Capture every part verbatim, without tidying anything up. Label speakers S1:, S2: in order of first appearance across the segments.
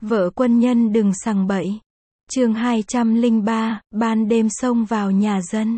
S1: Vợ quân nhân đừng sằng bậy. Chương hai trăm lẻ ba, ban đêm xông vào nhà dân.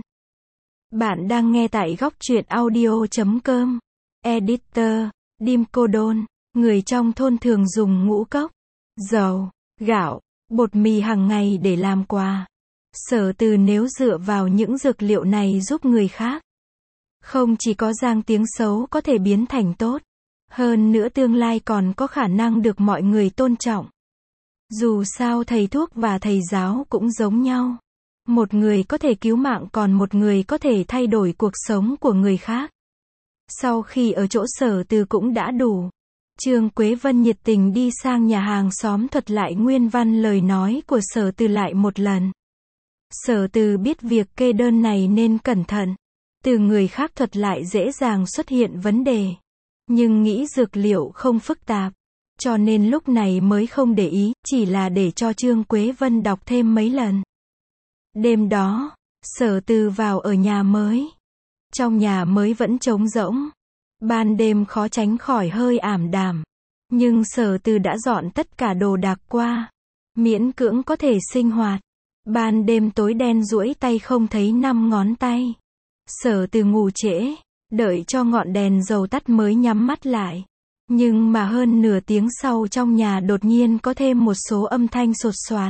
S1: Bạn đang nghe tại góc truyện audio chấm com. Editor, Dim Cô Đôn. Người trong thôn thường dùng ngũ cốc, dầu, gạo, bột mì hàng ngày để làm quà. Sở Từ nếu dựa vào những dược liệu này giúp người khác, không chỉ có giang tiếng xấu có thể biến thành tốt, hơn nữa tương lai còn có khả năng được mọi người tôn trọng. Dù sao thầy thuốc và thầy giáo cũng giống nhau. Một người có thể cứu mạng còn một người có thể thay đổi cuộc sống của người khác. Sau khi ở chỗ Sở Từ cũng đã đủ, Trương Quế Vân nhiệt tình đi sang nhà hàng xóm thuật lại nguyên văn lời nói của Sở Từ lại một lần. Sở Từ biết việc kê đơn này nên cẩn thận. Từ người khác thuật lại dễ dàng xuất hiện vấn đề. Nhưng nghĩ dược liệu không phức tạp, cho nên lúc này mới không để ý, chỉ là để cho Trương Quế Vân đọc thêm mấy lần. Đêm đó, Sở Từ vào ở nhà mới. Trong nhà mới vẫn trống rỗng. Ban đêm khó tránh khỏi hơi ảm đạm. Nhưng Sở Từ đã dọn tất cả đồ đạc qua, miễn cưỡng có thể sinh hoạt. Ban đêm tối đen duỗi tay không thấy năm ngón tay. Sở Từ ngủ trễ, đợi cho ngọn đèn dầu tắt mới nhắm mắt lại. Nhưng mà hơn nửa tiếng sau trong nhà đột nhiên có thêm một số âm thanh sột soạt.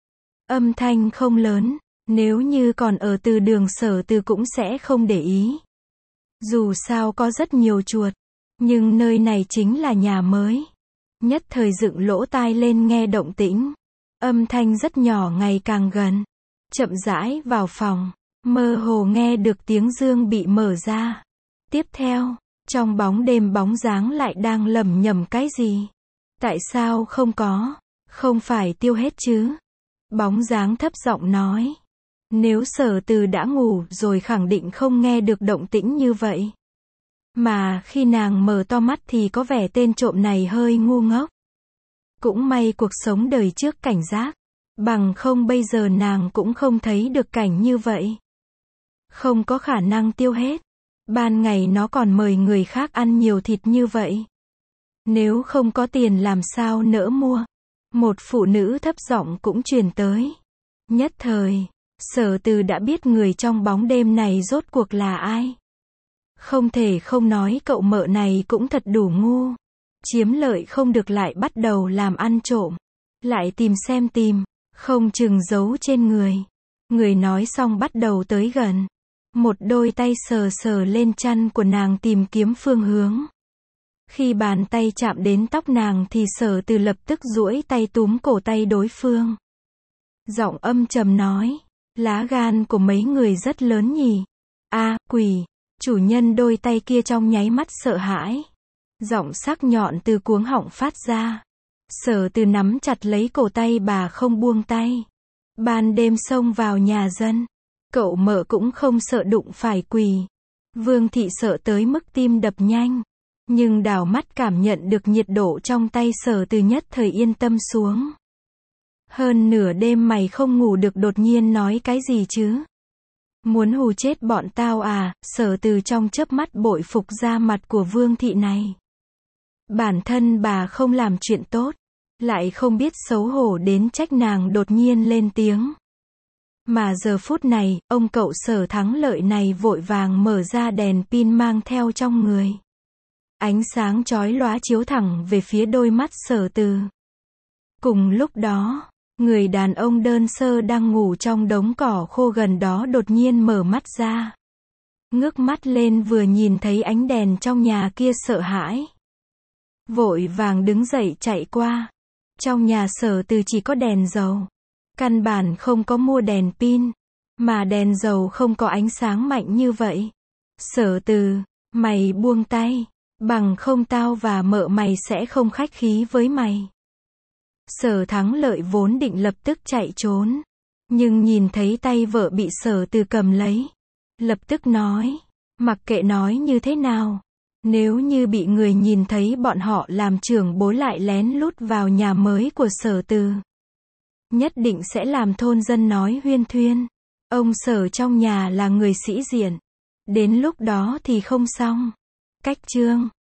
S1: Âm thanh không lớn, nếu như còn ở từ đường Sở Từ cũng sẽ không để ý. Dù sao có rất nhiều chuột, nhưng nơi này chính là nhà mới. Nhất thời dựng lỗ tai lên nghe động tĩnh. Âm thanh rất nhỏ ngày càng gần. Chậm rãi vào phòng, mơ hồ nghe được tiếng giường bị mở ra. Tiếp theo, trong bóng đêm bóng dáng lại đang lẩm nhẩm cái gì. Tại sao không có, không phải tiêu hết chứ? Bóng dáng thấp giọng nói. Nếu Sở Từ đã ngủ rồi khẳng định không nghe được động tĩnh như vậy. Mà khi nàng mở to mắt thì có vẻ tên trộm này hơi ngu ngốc. Cũng may cuộc sống đời trước cảnh giác, bằng không bây giờ nàng cũng không thấy được cảnh như vậy. Không có khả năng tiêu hết. Ban ngày nó còn mời người khác ăn nhiều thịt như vậy. Nếu không có tiền làm sao nỡ mua. Một phụ nữ thấp giọng cũng truyền tới. Nhất thời, Sở Từ đã biết người trong bóng đêm này rốt cuộc là ai. Không thể không nói cậu mợ này cũng thật đủ ngu. Chiếm lợi không được lại bắt đầu làm ăn trộm. Lại tìm xem tìm, không chừng giấu trên người. Người nói xong bắt đầu tới gần. Một đôi tay sờ sờ lên chăn của nàng tìm kiếm phương hướng. Khi bàn tay chạm đến tóc nàng thì Sở Từ lập tức duỗi tay túm cổ tay đối phương. Giọng âm trầm nói, lá gan của mấy người rất lớn nhỉ. A, quỷ. Chủ nhân đôi tay kia trong nháy mắt sợ hãi. Giọng sắc nhọn từ cuống họng phát ra. Sở Từ nắm chặt lấy cổ tay bà không buông tay. Ban đêm xông vào nhà dân. Cậu mợ cũng không sợ đụng phải quỷ. Vương thị sợ tới mức tim đập nhanh. Nhưng đảo mắt cảm nhận được nhiệt độ trong tay Sở Từ nhất thời yên tâm xuống. Hơn nửa đêm mày không ngủ được đột nhiên nói cái gì chứ? Muốn hù chết bọn tao à? Sở Từ trong chớp mắt bội phục da mặt của Vương thị này. Bản thân bà không làm chuyện tốt, lại không biết xấu hổ đến trách nàng đột nhiên lên tiếng. Mà giờ phút này, ông cậu Sở Thắng Lợi này vội vàng mở ra đèn pin mang theo trong người. Ánh sáng chói lóa chiếu thẳng về phía đôi mắt Sở Từ. Cùng lúc đó, người đàn ông đơn sơ đang ngủ trong đống cỏ khô gần đó đột nhiên mở mắt ra. Ngước mắt lên vừa nhìn thấy ánh đèn trong nhà kia sợ hãi. Vội vàng đứng dậy chạy qua. Trong nhà Sở Từ chỉ có đèn dầu. Căn bản không có mua đèn pin. Mà đèn dầu không có ánh sáng mạnh như vậy. Sở Từ, mày buông tay. Bằng không tao và mợ mày sẽ không khách khí với mày. Sở Thắng Lợi vốn định lập tức chạy trốn. Nhưng nhìn thấy tay vợ bị Sở Từ cầm lấy. Lập tức nói. Mặc kệ nói như thế nào. Nếu như bị người nhìn thấy bọn họ làm trưởng bối lại lén lút vào nhà mới của Sở Từ. Nhất định sẽ làm thôn dân nói huyên thuyên. Ông Sở trong nhà là người sĩ diện. Đến lúc đó thì không xong. Cách chương.